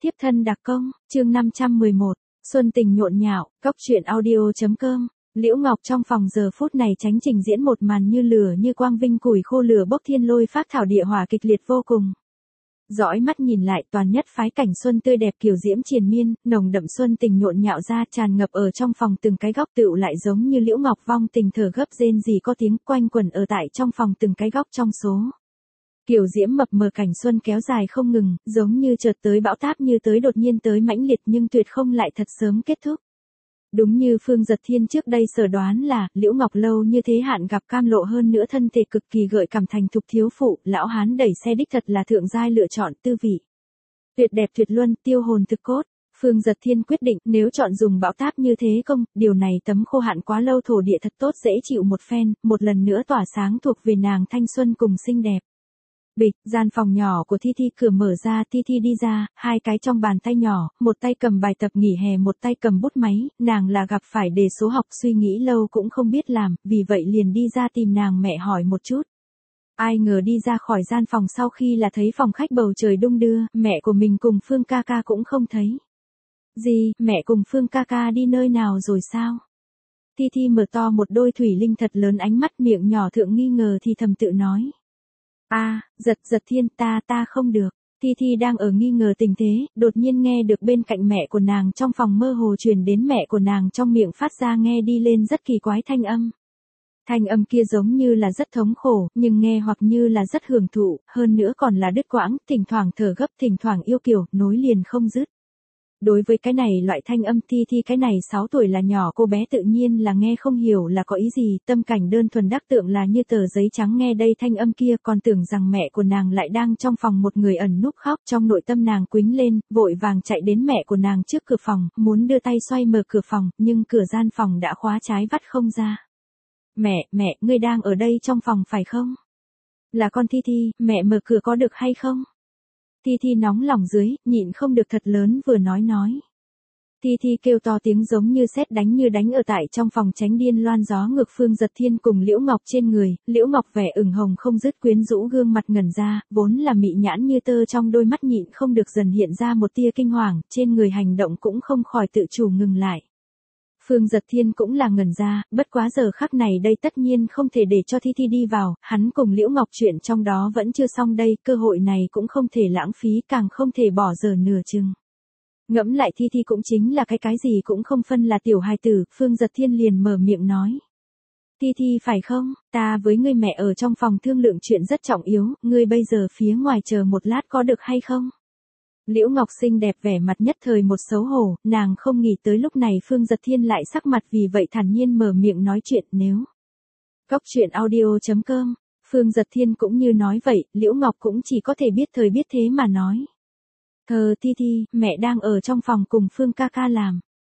Tiếp thân đặc công, chương 511, Xuân tình nhộn nhạo, cóc truyện audio.com. Liễu Ngọc trong phòng giờ phút này tránh trình diễn một màn như lửa như quang vinh củi khô lửa bốc thiên lôi phát thảo địa hỏa kịch liệt vô cùng. Dõi mắt nhìn lại toàn nhất phái cảnh xuân tươi đẹp kiều diễm triền miên, nồng đậm xuân tình nhộn nhạo ra tràn ngập ở trong phòng từng cái góc tựu lại giống như Liễu Ngọc vong tình thở gấp rên rỉ có tiếng quanh quẩn ở tại trong phòng từng cái góc trong số. Kiều diễm mập mờ cảnh xuân kéo dài không ngừng, giống như chợt tới bão táp như tới đột nhiên tới mãnh liệt nhưng tuyệt không lại thật sớm kết thúc. Đúng như Phương Giật Thiên trước đây sở đoán là, Liễu Ngọc lâu như thế hạn gặp cam lộ hơn nữa thân thể cực kỳ gợi cảm thành thục thiếu phụ, lão hán đẩy xe đích thật là thượng giai lựa chọn tư vị. Tuyệt đẹp tuyệt luân, tiêu hồn thực cốt. Phương Giật Thiên quyết định nếu chọn dùng bão táp như thế công, điều này tấm khô hạn quá lâu thổ địa thật tốt dễ chịu một phen, một lần nữa tỏa sáng thuộc về nàng thanh xuân cùng xinh đẹp. Bịch, gian phòng nhỏ của Thi Thi cửa mở ra, Thi Thi đi ra, hai cái trong bàn tay nhỏ, một tay cầm bài tập nghỉ hè một tay cầm bút máy, nàng là gặp phải đề số học suy nghĩ lâu cũng không biết làm, vì vậy liền đi ra tìm nàng mẹ hỏi một chút. Ai ngờ đi ra khỏi gian phòng sau khi là thấy phòng khách bầu trời đung đưa, mẹ của mình cùng Phương ca ca cũng không thấy. Gì, mẹ cùng Phương ca ca đi nơi nào rồi sao? Thi Thi mở to một đôi thủy linh thật lớn ánh mắt miệng nhỏ thượng nghi ngờ thì thầm tự nói. Giật Thiên ta không được. Thi Thi đang ở nghi ngờ tình thế, đột nhiên nghe được bên cạnh mẹ của nàng trong phòng mơ hồ truyền đến mẹ của nàng trong miệng phát ra nghe đi lên rất kỳ quái thanh âm. Thanh âm kia giống như là rất thống khổ, nhưng nghe hoặc như là rất hưởng thụ, hơn nữa còn là đứt quãng, thỉnh thoảng thở gấp, thỉnh thoảng yêu kiều, nối liền không dứt. Đối với cái này loại thanh âm Thi Thi cái này 6 tuổi là nhỏ cô bé tự nhiên là nghe không hiểu là có ý gì, tâm cảnh đơn thuần đắc tượng là như tờ giấy trắng nghe đây thanh âm kia còn tưởng rằng mẹ của nàng lại đang trong phòng một người ẩn núp khóc trong nội tâm nàng quính lên, vội vàng chạy đến mẹ của nàng trước cửa phòng, muốn đưa tay xoay mở cửa phòng, nhưng cửa gian phòng đã khóa trái vắt không ra. Mẹ, ngươi đang ở đây trong phòng phải không? Là con Thi Thi, mẹ mở cửa có được hay không? Thi Thi nóng lòng dưới, nhịn không được thật lớn vừa nói. Thi Thi kêu to tiếng giống như sét như đánh ở tại trong phòng tránh điên loan gió ngược Phương Giật Thiên cùng Liễu Ngọc trên người, Liễu Ngọc vẻ ửng hồng không dứt quyến rũ gương mặt ngẩn ra, vốn là mị nhãn như tơ trong đôi mắt nhịn không được dần hiện ra một tia kinh hoàng, trên người hành động cũng không khỏi tự chủ ngừng lại. Phương Giật Thiên cũng là ngẩn ra, bất quá giờ khắc này đây tất nhiên không thể để cho Thi Thi đi vào, hắn cùng Liễu Ngọc chuyện trong đó vẫn chưa xong đây, cơ hội này cũng không thể lãng phí càng không thể bỏ dở nửa chừng. Ngẫm lại Thi Thi cũng chính là cái gì cũng không phân là tiểu hài tử, Phương Giật Thiên liền mở miệng nói. Thi Thi phải không, ta với ngươi mẹ ở trong phòng thương lượng chuyện rất trọng yếu, ngươi bây giờ phía ngoài chờ một lát có được hay không? Liễu Ngọc xinh đẹp vẻ mặt nhất thời một xấu hổ, nàng không nghĩ tới lúc này Phương Giật Thiên lại sắc mặt vì vậy thản nhiên mở miệng nói chuyện nếu. Cóc truyện audio.com, Phương Giật Thiên cũng như nói vậy, Liễu Ngọc cũng chỉ có thể biết thời biết thế mà nói. Thi, mẹ đang ở trong phòng cùng Phương ca ca làm.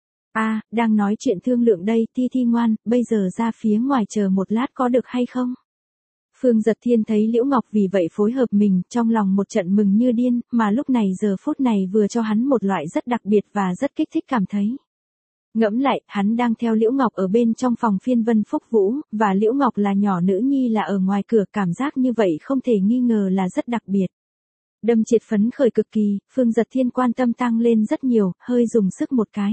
Đang nói chuyện thương lượng đây, Thi ngoan, bây giờ ra phía ngoài chờ một lát có được hay không? Phương Giật Thiên thấy Liễu Ngọc vì vậy phối hợp mình, trong lòng một trận mừng như điên, mà lúc này giờ phút này vừa cho hắn một loại rất đặc biệt và rất kích thích cảm thấy. Ngẫm lại, hắn đang theo Liễu Ngọc ở bên trong phòng phiên vân phúc vũ, và Liễu Ngọc là nhỏ nữ nhi là ở ngoài cửa, cảm giác như vậy không thể nghi ngờ là rất đặc biệt. Đâm triệt phấn khởi cực kỳ, Phương Giật Thiên quan tâm tăng lên rất nhiều, hơi dùng sức một cái.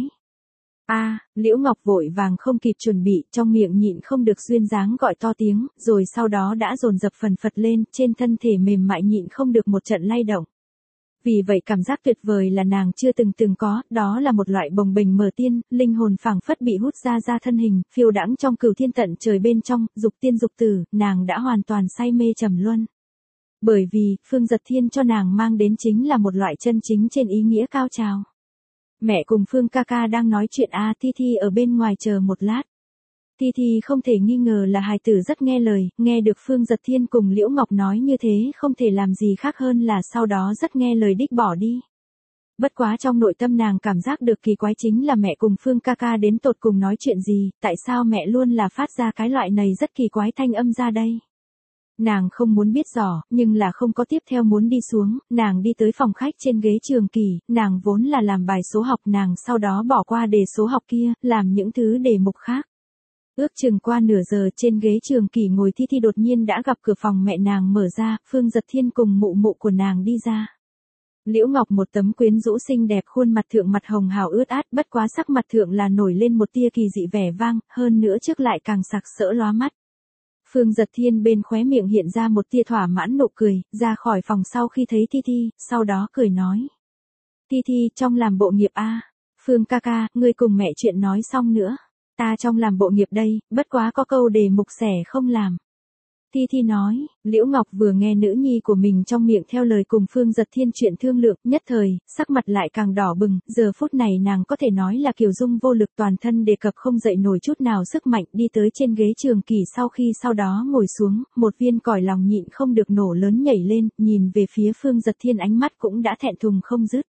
Liễu Ngọc vội vàng không kịp chuẩn bị, trong miệng nhịn không được duyên dáng gọi to tiếng, rồi sau đó đã dồn dập phần phật lên, trên thân thể mềm mại nhịn không được một trận lay động. Vì vậy cảm giác tuyệt vời là nàng chưa từng có, đó là một loại bồng bềnh mở tiên, linh hồn phảng phất bị hút ra thân hình, phiêu đãng trong cửu thiên tận trời bên trong, dục tiên dục tử, nàng đã hoàn toàn say mê trầm luân. Bởi vì, Phương Giật Thiên cho nàng mang đến chính là một loại chân chính trên ý nghĩa cao trào. Mẹ cùng Phương ca ca đang nói chuyện Thi ở bên ngoài chờ một lát. Thi không thể nghi ngờ là hài tử rất nghe lời, nghe được Phương Giật Thiên cùng Liễu Ngọc nói như thế không thể làm gì khác hơn là sau đó rất nghe lời đích bỏ đi. Bất quá trong nội tâm nàng cảm giác được kỳ quái chính là mẹ cùng Phương ca ca đến tột cùng nói chuyện gì, tại sao mẹ luôn là phát ra cái loại này rất kỳ quái thanh âm ra đây. Nàng không muốn biết rõ, nhưng là không có tiếp theo muốn đi xuống, nàng đi tới phòng khách trên ghế trường kỳ, nàng vốn là làm bài số học nàng sau đó bỏ qua đề số học kia, làm những thứ đề mục khác. Ước chừng qua nửa giờ trên ghế trường kỳ ngồi Thi đột nhiên đã gặp cửa phòng mẹ nàng mở ra, Phương Giật Thiên cùng mụ của nàng đi ra. Liễu Ngọc một tấm quyến rũ xinh đẹp, khuôn mặt thượng mặt hồng hào ướt át, bất quá sắc mặt thượng là nổi lên một tia kỳ dị vẻ vang, hơn nữa trước lại càng sặc sỡ lóa mắt. Phương Giật Thiên bên khóe miệng hiện ra một tia thỏa mãn nụ cười, ra khỏi phòng sau khi thấy Thi Thi, sau đó cười nói. Thi Thi, trong làm bộ nghiệp a. Phương ca ca, ngươi cùng mẹ chuyện nói xong nữa. Ta trong làm bộ nghiệp đây, bất quá có câu đề mục xẻ không làm. Thi Thi nói, Liễu Ngọc vừa nghe nữ nhi của mình trong miệng theo lời cùng Phương Giật Thiên chuyện thương lượng, nhất thời, sắc mặt lại càng đỏ bừng, giờ phút này nàng có thể nói là kiều dung vô lực, toàn thân đề cập không dậy nổi chút nào sức mạnh, đi tới trên ghế trường kỳ sau đó ngồi xuống, một viên còi lòng nhịn không được nổ lớn nhảy lên, nhìn về phía Phương Giật Thiên ánh mắt cũng đã thẹn thùng không dứt.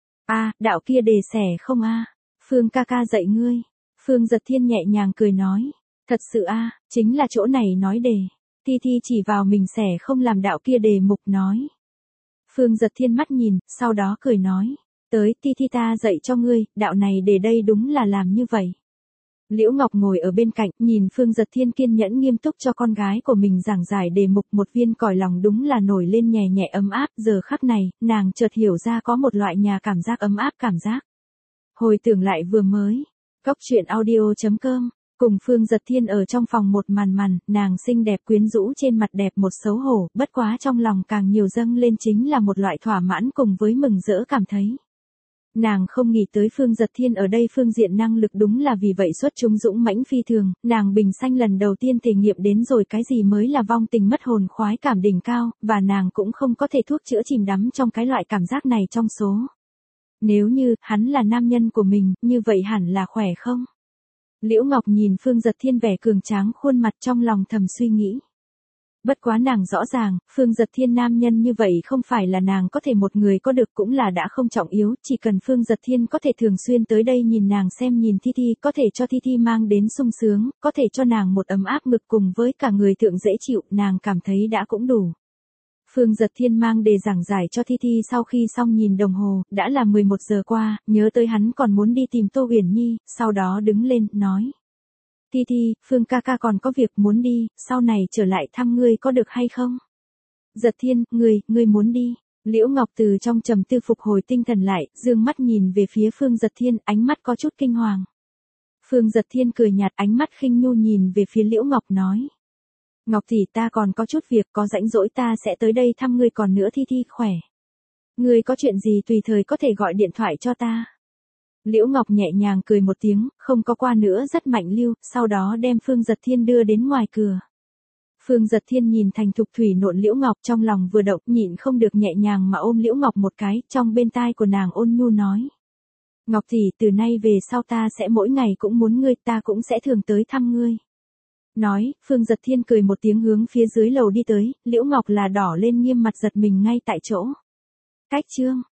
A, đạo kia đề xẻ không a? Phương ca ca dạy ngươi. Phương Giật Thiên nhẹ nhàng cười nói, thật sự a, chính là chỗ này nói đề. Thi Thi chỉ vào mình xẻ không làm đạo kia đề mục nói. Phương Giật Thiên mắt nhìn, sau đó cười nói, tới Thi Thi ta dạy cho ngươi, đạo này để đây đúng là làm như vậy. Liễu Ngọc ngồi ở bên cạnh, nhìn Phương Giật Thiên kiên nhẫn nghiêm túc cho con gái của mình giảng giải đề mục, một viên còi lòng đúng là nổi lên nhẹ nhẹ ấm áp, giờ khắc này, nàng chợt hiểu ra có một loại nhà cảm giác ấm áp cảm giác. Hồi tưởng lại vừa mới, Cóc truyện audio.com, cùng Phương Giật Thiên ở trong phòng một màn, nàng xinh đẹp quyến rũ trên mặt đẹp một xấu hổ, bất quá trong lòng càng nhiều dâng lên chính là một loại thỏa mãn cùng với mừng rỡ cảm thấy. Nàng không nghĩ tới Phương Giật Thiên ở đây phương diện năng lực đúng là vì vậy xuất chúng dũng mãnh phi thường, nàng bình sanh lần đầu tiên thể nghiệm đến rồi cái gì mới là vong tình mất hồn khoái cảm đỉnh cao, và nàng cũng không có thể thuốc chữa chìm đắm trong cái loại cảm giác này trong số. Nếu như, hắn là nam nhân của mình, như vậy hẳn là khỏe không? Liễu Ngọc nhìn Phương Giật Thiên vẻ cường tráng khuôn mặt trong lòng thầm suy nghĩ. Bất quá nàng rõ ràng, Phương Giật Thiên nam nhân như vậy không phải là nàng có thể một người có được cũng là đã không trọng yếu, chỉ cần Phương Giật Thiên có thể thường xuyên tới đây nhìn nàng xem nhìn Thi Thi, có thể cho Thi Thi mang đến sung sướng, có thể cho nàng một ấm áp ngực cùng với cả người thượng dễ chịu, nàng cảm thấy đã cũng đủ. Phương Giật Thiên mang đề giảng giải cho Thi Thi sau khi xong nhìn đồng hồ, đã là 11 giờ qua, nhớ tới hắn còn muốn đi tìm Tô Uyển Nhi, sau đó đứng lên, nói. Thi Thi, Phương ca ca còn có việc muốn đi, sau này trở lại thăm ngươi có được hay không? Giật Thiên, ngươi muốn đi. Liễu Ngọc từ trong trầm tư phục hồi tinh thần lại, dương mắt nhìn về phía Phương Giật Thiên, ánh mắt có chút kinh hoàng. Phương Giật Thiên cười nhạt, ánh mắt khinh nhu nhìn về phía Liễu Ngọc nói. Ngọc tỷ ta còn có chút việc, có rãnh rỗi ta sẽ tới đây thăm ngươi, còn nữa Thi Thi khỏe. Ngươi có chuyện gì tùy thời có thể gọi điện thoại cho ta. Liễu Ngọc nhẹ nhàng cười một tiếng, không có qua nữa rất mạnh lưu, sau đó đem Phương Giật Thiên đưa đến ngoài cửa. Phương Giật Thiên nhìn thành thục thủy nộn Liễu Ngọc trong lòng vừa động, nhịn không được nhẹ nhàng mà ôm Liễu Ngọc một cái, trong bên tai của nàng ôn nhu nói. Ngọc tỷ, từ nay về sau ta sẽ mỗi ngày cũng muốn ngươi, ta cũng sẽ thường tới thăm ngươi. Nói, Phương Giật Thiên cười một tiếng hướng phía dưới lầu đi tới, Liễu Ngọc là đỏ lên nghiêm mặt giật mình ngay tại chỗ. Cách chương